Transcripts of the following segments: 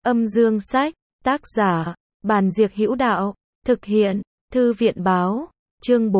Âm dương sách, tác giả, Bàn Diệc Hữu Đạo, thực hiện, Thư viện báo, chương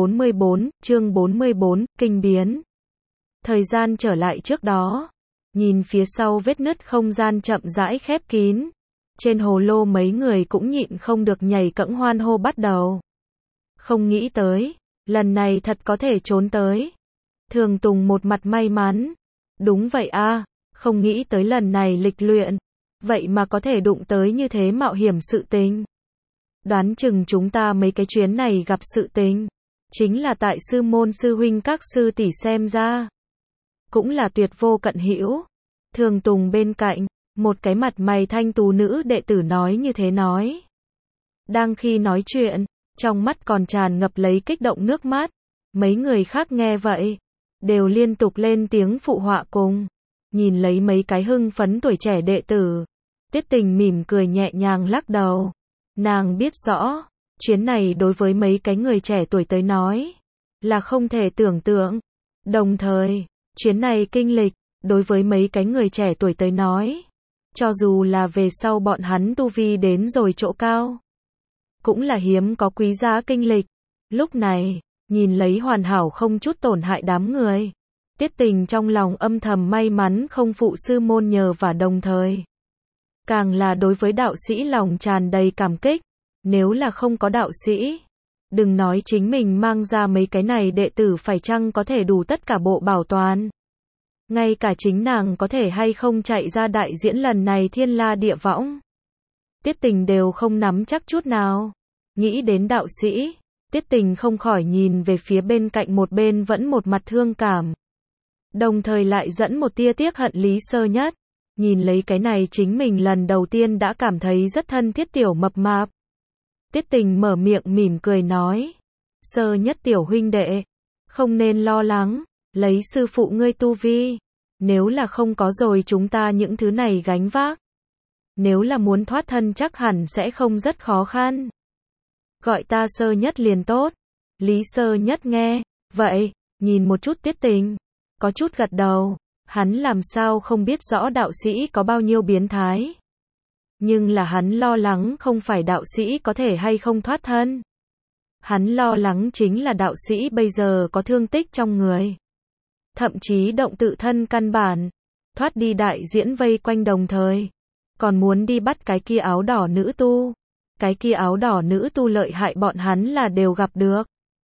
44, kinh biến. Thời gian trở lại trước đó, nhìn phía sau vết nứt không gian chậm rãi khép kín, trên hồ lô mấy người cũng nhịn không được nhảy cẫng hoan hô bắt đầu. Không nghĩ tới, lần này thật có thể trốn tới. Thường Tùng một mặt may mắn. Đúng vậy a, không nghĩ tới lần này lịch luyện, vậy mà có thể đụng tới như thế mạo hiểm sự tình. Đoán chừng chúng ta mấy cái chuyến này gặp sự tình, chính là tại sư môn sư huynh các sư tỷ xem ra. Cũng là tuyệt vô cận hữu. Thường Tùng bên cạnh, một cái mặt mày thanh tú nữ đệ tử nói như thế nói. Đang khi nói chuyện, trong mắt còn tràn ngập lấy kích động nước mắt. Mấy người khác nghe vậy, đều liên tục lên tiếng phụ họa cùng. Nhìn lấy mấy cái hưng phấn tuổi trẻ đệ tử, Tiết Tình mỉm cười nhẹ nhàng lắc đầu. Nàng biết rõ, chuyến này đối với mấy cái người trẻ tuổi tới nói, là không thể tưởng tượng. Đồng thời, chuyến này kinh lịch, đối với mấy cái người trẻ tuổi tới nói, cho dù là về sau bọn hắn tu vi đến rồi chỗ cao, cũng là hiếm có quý giá kinh lịch. Lúc này, nhìn lấy hoàn hảo không chút tổn hại đám người, Tiết Tình trong lòng âm thầm may mắn không phụ sư môn nhờ và đồng thời. Càng là đối với đạo sĩ lòng tràn đầy cảm kích, nếu là không có đạo sĩ, đừng nói chính mình mang ra mấy cái này đệ tử phải chăng có thể đủ tất cả bộ bảo toàn. Ngay cả chính nàng có thể hay không chạy ra đại diễn lần này thiên la địa võng. Tiết Tình đều không nắm chắc chút nào. Nghĩ đến đạo sĩ, Tiết Tình không khỏi nhìn về phía bên cạnh một bên vẫn một mặt thương cảm. Đồng thời lại dẫn một tia tiếc hận Lý Sơ Nhất. Nhìn lấy cái này chính mình lần đầu tiên đã cảm thấy rất thân thiết tiểu mập mạp. Tiết Tình mở miệng mỉm cười nói. Sơ Nhất tiểu huynh đệ, không nên lo lắng, lấy sư phụ ngươi tu vi. Nếu là không có rồi chúng ta những thứ này gánh vác. Nếu là muốn thoát thân chắc hẳn sẽ không rất khó khăn. Gọi ta Sơ Nhất liền tốt. Lý Sơ Nhất nghe, vậy, nhìn một chút Tiết Tình, có chút gật đầu. Hắn làm sao không biết rõ đạo sĩ có bao nhiêu biến thái. Nhưng là hắn lo lắng không phải đạo sĩ có thể hay không thoát thân. Hắn lo lắng chính là đạo sĩ bây giờ có thương tích trong người. Thậm chí động tự thân căn bản. Thoát đi đại diễn vây quanh đồng thời. Còn muốn đi bắt cái kia áo đỏ nữ tu. Cái kia áo đỏ nữ tu lợi hại bọn hắn là đều gặp được.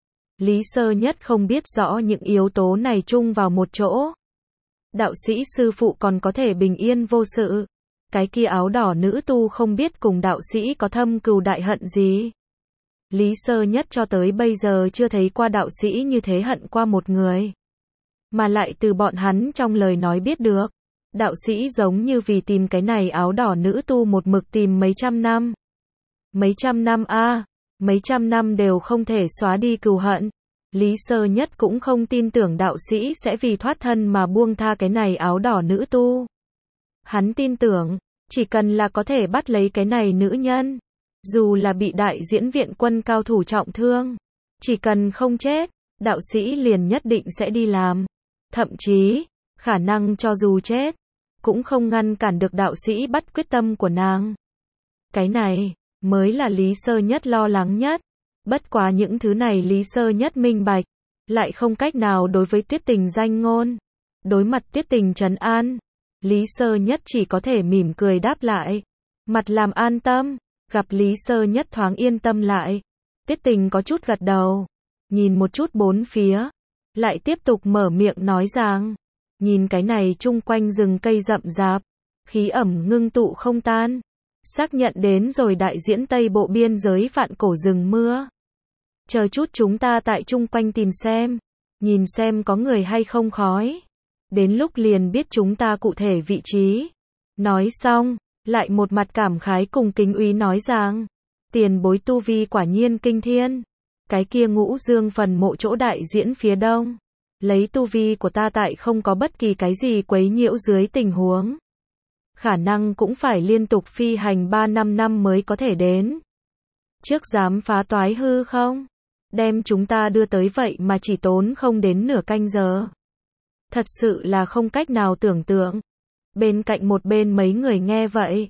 Lý Sơ Nhất không biết rõ những yếu tố này chung vào một chỗ. Đạo sĩ sư phụ còn có thể bình yên vô sự. Cái kia áo đỏ nữ tu không biết cùng đạo sĩ có thâm cừu đại hận gì. Lý Sơ Nhất cho tới bây giờ chưa thấy qua đạo sĩ như thế hận qua một người. Mà lại từ bọn hắn trong lời nói biết được. Đạo sĩ giống như vì tìm cái này áo đỏ nữ tu một mực tìm mấy trăm năm. Mấy trăm năm a, mấy trăm năm đều không thể xóa đi cừu hận. Lý Sơ Nhất cũng không tin tưởng đạo sĩ sẽ vì thoát thân mà buông tha cái này áo đỏ nữ tu. Hắn tin tưởng, chỉ cần là có thể bắt lấy cái này nữ nhân, dù là bị đại diễn viện quân cao thủ trọng thương, chỉ cần không chết, đạo sĩ liền nhất định sẽ đi làm. Thậm chí, khả năng cho dù chết, cũng không ngăn cản được đạo sĩ bắt quyết tâm của nàng. Cái này, mới là Lý Sơ Nhất lo lắng nhất. Bất quá những thứ này Lý Sơ Nhất minh bạch, lại không cách nào đối với Tiết Tình danh ngôn. Đối mặt Tiết Tình trấn an, Lý Sơ Nhất chỉ có thể mỉm cười đáp lại. Mặt làm an tâm, gặp Lý Sơ Nhất thoáng yên tâm lại. Tiết Tình có chút gật đầu, nhìn một chút bốn phía, lại tiếp tục mở miệng nói rằng, nhìn cái này chung quanh rừng cây rậm rạp, khí ẩm ngưng tụ không tan. Xác nhận đến rồi đại diễn Tây Bộ biên giới vạn cổ rừng mưa. Chờ chút chúng ta tại chung quanh tìm xem, nhìn xem có người hay không khói. Đến lúc liền biết chúng ta cụ thể vị trí. Nói xong, lại một mặt cảm khái cùng kính úy nói rằng, tiền bối tu vi quả nhiên kinh thiên. Cái kia Ngũ Dương phần mộ chỗ đại diễn phía đông. Lấy tu vi của ta tại không có bất kỳ cái gì quấy nhiễu dưới tình huống. Khả năng cũng phải liên tục phi hành 3-5 năm mới có thể đến. Trước dám phá toái hư không? Đem chúng ta đưa tới vậy mà chỉ tốn không đến nửa canh giờ. Thật sự là không cách nào tưởng tượng. Bên cạnh một bên mấy người nghe vậy,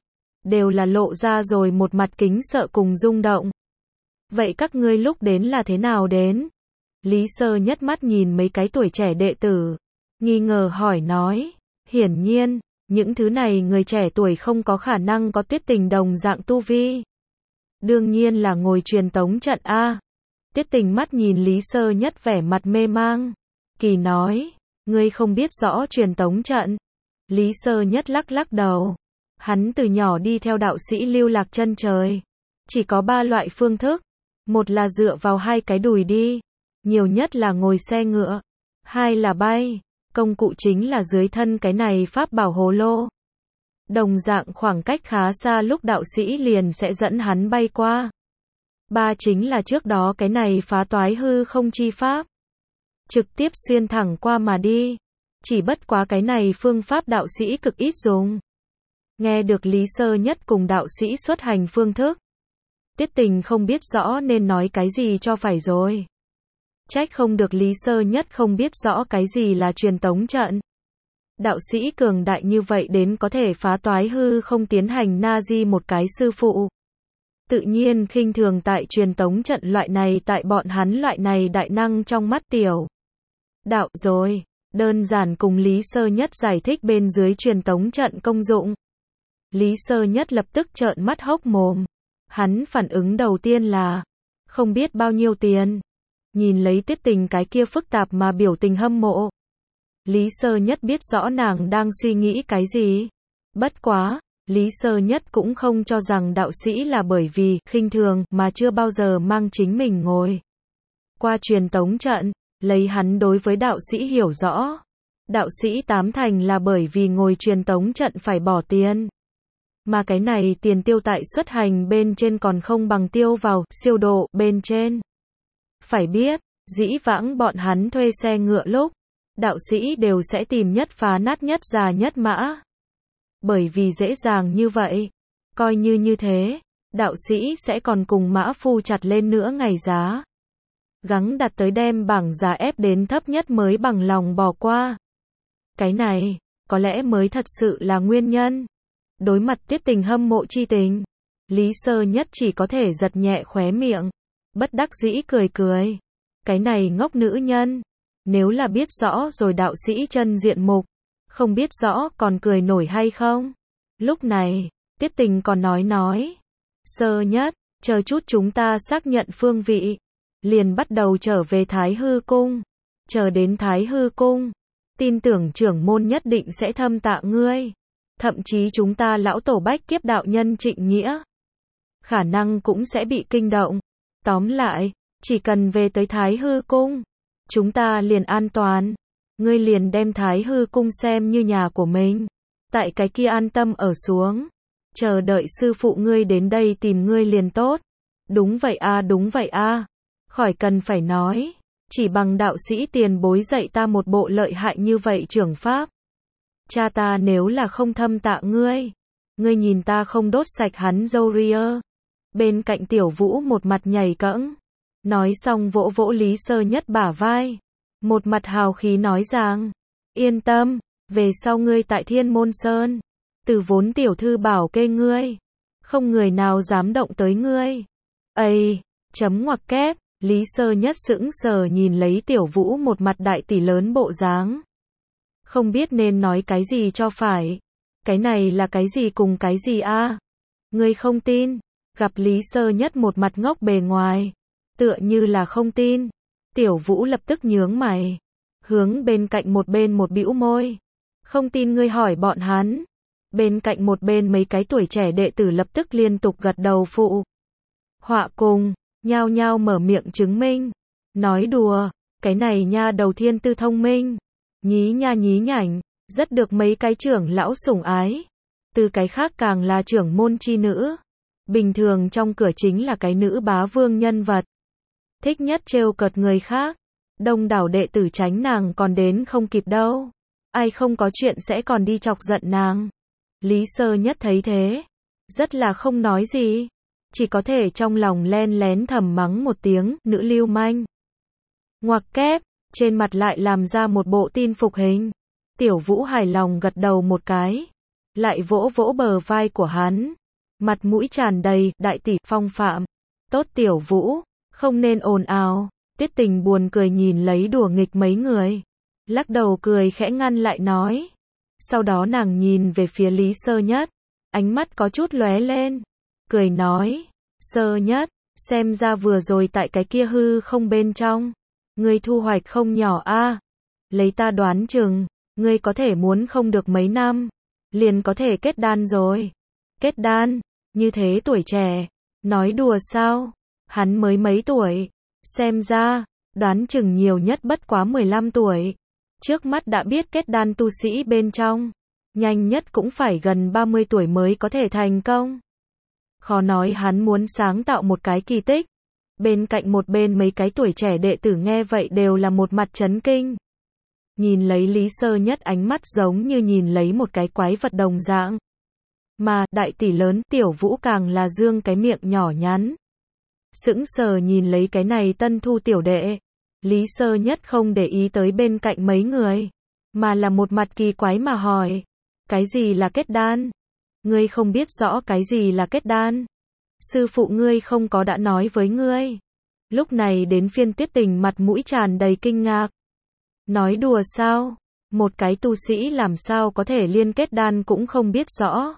đều là lộ ra rồi một mặt kính sợ cùng rung động. Vậy các ngươi lúc đến là thế nào đến? Lý Sơ Nhất mắt nhìn mấy cái tuổi trẻ đệ tử, nghi ngờ hỏi nói, hiển nhiên, những thứ này người trẻ tuổi không có khả năng có Tiết Tình đồng dạng tu vi. Đương nhiên là ngồi truyền tống trận a. Tiết Tình mắt nhìn Lý Sơ Nhất vẻ mặt mê mang, kỳ nói, ngươi không biết rõ truyền tống trận. Lý Sơ Nhất lắc lắc đầu, hắn từ nhỏ đi theo đạo sĩ lưu lạc chân trời, chỉ có 3 loại phương thức, một là dựa vào 2 cái đùi đi, nhiều nhất là ngồi xe ngựa, 2 là bay, công cụ chính là dưới thân cái này pháp bảo hồ lô. Đồng dạng khoảng cách khá xa lúc đạo sĩ liền sẽ dẫn hắn bay qua. 3 chính là trước đó cái này phá toái hư không chi pháp, trực tiếp xuyên thẳng qua mà đi. Chỉ bất quá cái này phương pháp đạo sĩ cực ít dùng. Nghe được Lý Sơ Nhất cùng đạo sĩ xuất hành phương thức, Tiết Tình không biết rõ nên nói cái gì cho phải rồi. Trách không được Lý Sơ Nhất không biết rõ cái gì là truyền tống trận. Đạo sĩ cường đại như vậy đến có thể phá toái hư không tiến hành na di một cái sư phụ. Tự nhiên khinh thường tại truyền tống trận loại này tại bọn hắn loại này đại năng trong mắt tiểu đạo rồi. Đơn giản cùng Lý Sơ Nhất giải thích bên dưới truyền tống trận công dụng. Lý Sơ Nhất lập tức trợn mắt hốc mồm. Hắn phản ứng đầu tiên là, không biết bao nhiêu tiền. Nhìn lấy Tiết Tình cái kia phức tạp mà biểu tình hâm mộ. Lý Sơ Nhất biết rõ nàng đang suy nghĩ cái gì. Bất quá, Lý Sơ Nhất cũng không cho rằng đạo sĩ là bởi vì khinh thường mà chưa bao giờ mang chính mình ngồi qua truyền tống trận. Lấy hắn đối với đạo sĩ hiểu rõ, đạo sĩ 8 thành là bởi vì ngồi truyền tống trận phải bỏ tiền. Mà cái này tiền tiêu tại xuất hành bên trên còn không bằng tiêu vào siêu độ bên trên. Phải biết, dĩ vãng bọn hắn thuê xe ngựa lúc, đạo sĩ đều sẽ tìm nhất phá nát nhất già nhất mã. Bởi vì dễ dàng như vậy, coi như thế, đạo sĩ sẽ còn cùng mã phu chặt lên nữa ngày giá. Gắng đặt tới đem bảng giá ép đến thấp nhất mới bằng lòng bỏ qua. Cái này, có lẽ mới thật sự là nguyên nhân. Đối mặt Tiết Tình hâm mộ chi tình, Lý Sơ Nhất chỉ có thể giật nhẹ khóe miệng, bất đắc dĩ cười cười. Cái này ngốc nữ nhân, nếu là biết rõ rồi đạo sĩ chân diện mục, không biết rõ còn cười nổi hay không. Lúc này, Tiết Tình còn nói, Sơ Nhất, chờ chút chúng ta xác nhận phương vị. Liền bắt đầu trở về Thái Hư Cung. Chờ đến Thái Hư Cung, tin tưởng trưởng môn nhất định sẽ thâm tạ ngươi. Thậm chí chúng ta lão tổ bách kiếp đạo nhân Trịnh Nghĩa, khả năng cũng sẽ bị kinh động. Tóm lại, chỉ cần về tới Thái Hư Cung, chúng ta liền an toàn. Ngươi liền đem Thái Hư Cung xem như nhà của mình. Tại cái kia an tâm ở xuống. Chờ đợi sư phụ ngươi đến đây tìm ngươi liền tốt. Đúng vậy a, đúng vậy a. Khỏi cần phải nói, chỉ bằng đạo sĩ tiền bối dạy ta một bộ lợi hại như vậy trưởng pháp. Cha ta nếu là không thâm tạ ngươi, ngươi nhìn ta không đốt sạch hắn râu ria. Bên cạnh Tiểu Vũ một mặt nhảy cẫng, nói xong vỗ vỗ Lý Sơ Nhất bả vai, một mặt hào khí nói rằng, yên tâm, về sau ngươi tại Thiên Môn Sơn, từ vốn tiểu thư bảo kê ngươi, không người nào dám động tới ngươi. Ây, chấm ngoặc kép. Lý Sơ Nhất sững sờ nhìn lấy Tiểu Vũ một mặt đại tỷ lớn bộ dáng. Không biết nên nói cái gì cho phải. Cái này là cái gì cùng cái gì a? Ngươi không tin. Gặp Lý Sơ Nhất một mặt ngốc bề ngoài, tựa như là không tin. Tiểu Vũ lập tức nhướng mày, hướng bên cạnh một bên một bĩu môi. Không tin ngươi hỏi bọn hắn. Bên cạnh một bên mấy cái tuổi trẻ đệ tử lập tức liên tục gật đầu phụ họa cùng. Nhao nhao mở miệng chứng minh. Nói đùa, cái này nha đầu thiên tư thông minh. Nhí nha nhí nhảnh, rất được mấy cái trưởng lão sủng ái. Từ cái khác càng là trưởng môn chi nữ. Bình thường trong cửa chính là cái nữ bá vương nhân vật. Thích nhất trêu cợt người khác. Đông đảo đệ tử tránh nàng còn đến không kịp đâu. Ai không có chuyện sẽ còn đi chọc giận nàng. Lý Sơ Nhất thấy thế, rất là không nói gì. Chỉ có thể trong lòng len lén thầm mắng một tiếng, nữ lưu manh. Ngoặc kép, trên mặt lại làm ra một bộ tin phục hình. Tiểu Vũ hài lòng gật đầu một cái, lại vỗ vỗ bờ vai của hắn. Mặt mũi tràn đầy, đại tỷ, phong phạm. Tốt Tiểu Vũ, không nên ồn ào. Tuyết Tình buồn cười nhìn lấy đùa nghịch mấy người. Lắc đầu cười khẽ ngăn lại nói. Sau đó nàng nhìn về phía Lý Sơ Nhất. Ánh mắt có chút lóe lên. Cười nói. Sơ Nhất, xem ra vừa rồi tại cái kia hư không bên trong. Ngươi thu hoạch không nhỏ a. Lấy ta đoán chừng, ngươi có thể muốn không được mấy năm. Liền có thể kết đan rồi. Kết đan, như thế tuổi trẻ. Nói đùa sao? Hắn mới mấy tuổi. Xem ra, đoán chừng nhiều nhất bất quá 15 tuổi. Trước mắt đã biết kết đan tu sĩ bên trong. Nhanh nhất cũng phải gần 30 tuổi mới có thể thành công. Khó nói hắn muốn sáng tạo một cái kỳ tích. Bên cạnh một bên mấy cái tuổi trẻ đệ tử nghe vậy đều là một mặt chấn kinh. Nhìn lấy Lý Sơ Nhất ánh mắt giống như nhìn lấy một cái quái vật đồng dạng. Mà, đại tỷ lớn, Tiểu Vũ càng là dương cái miệng nhỏ nhắn. Sững sờ nhìn lấy cái này tân thu tiểu đệ. Lý Sơ Nhất không để ý tới bên cạnh mấy người. Mà là một mặt kỳ quái mà hỏi. Cái gì là kết đan? Ngươi không biết rõ cái gì là kết đan? Sư phụ ngươi không có đã nói với ngươi. Lúc này đến phiên Tuyết Tình mặt mũi tràn đầy kinh ngạc. Nói đùa sao? Một cái tu sĩ làm sao có thể liên kết đan cũng không biết rõ.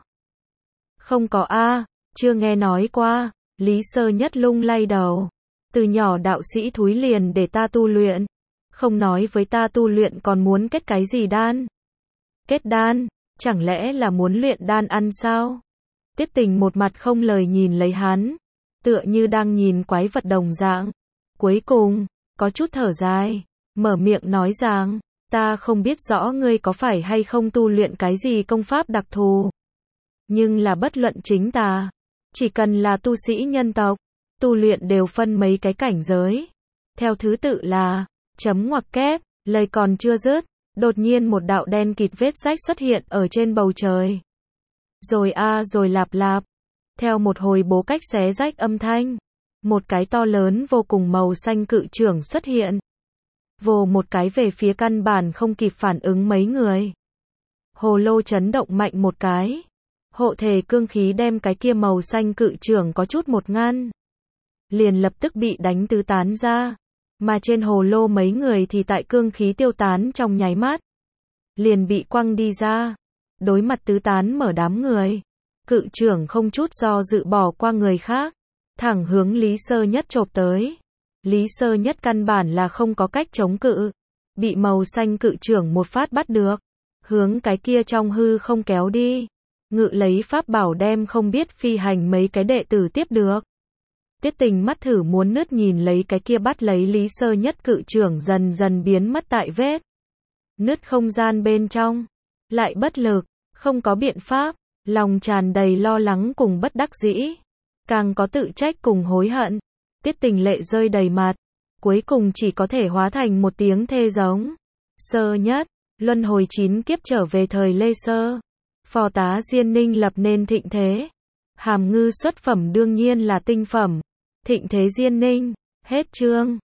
Không có a, chưa nghe nói qua. Lý Sơ Nhất lung lay đầu. Từ nhỏ đạo sĩ thúi liền để ta tu luyện. Không nói với ta tu luyện còn muốn kết cái gì đan? Kết đan, chẳng lẽ là muốn luyện đan ăn sao? Tuyết Tình một mặt không lời nhìn lấy hắn. Tựa như đang nhìn quái vật đồng dạng. Cuối cùng, có chút thở dài. Mở miệng nói rằng, ta không biết rõ ngươi có phải hay không tu luyện cái gì công pháp đặc thù. Nhưng là bất luận chính ta. Chỉ cần là tu sĩ nhân tộc, tu luyện đều phân mấy cái cảnh giới. Theo thứ tự là, chấm ngoặc kép, lời còn chưa dứt, đột nhiên một đạo đen kịt vết rách xuất hiện ở trên bầu trời. Rồi rồi lạp lạp. Theo một hồi bố cách xé rách âm thanh, một cái to lớn vô cùng màu xanh cự chưởng xuất hiện. Vồ một cái về phía căn bản không kịp phản ứng mấy người. Hồ lô chấn động mạnh một cái. Hộ thể cương khí đem cái kia màu xanh cự chưởng có chút một ngăn. Liền lập tức bị đánh tứ tán ra. Mà trên hồ lô mấy người thì tại cương khí tiêu tán trong nháy mắt. Liền bị quăng đi ra. Đối mặt tứ tán mở đám người. Cự chưởng không chút do dự bỏ qua người khác. Thẳng hướng Lý Sơ Nhất chộp tới. Lý Sơ Nhất căn bản là không có cách chống cự. Bị màu xanh cự chưởng một phát bắt được. Hướng cái kia trong hư không kéo đi. Ngự lấy pháp bảo đem không biết phi hành mấy cái đệ tử tiếp được. Tuyết Tình mắt thử muốn nứt nhìn lấy cái kia bắt lấy Lý Sơ Nhất cự chưởng dần dần biến mất tại vết nứt không gian bên trong. Lại bất lực, không có biện pháp, lòng tràn đầy lo lắng cùng bất đắc dĩ. Càng có tự trách cùng hối hận. Tuyết Tình lệ rơi đầy mặt. Cuối cùng chỉ có thể hóa thành một tiếng thê giống. Sơ Nhất, luân hồi 9 kiếp trở về thời Lê Sơ. Phò tá Diên Ninh lập nên thịnh thế. Hàm ngư xuất phẩm đương nhiên là tinh phẩm. Thịnh thế Diên Ninh. Hết chương.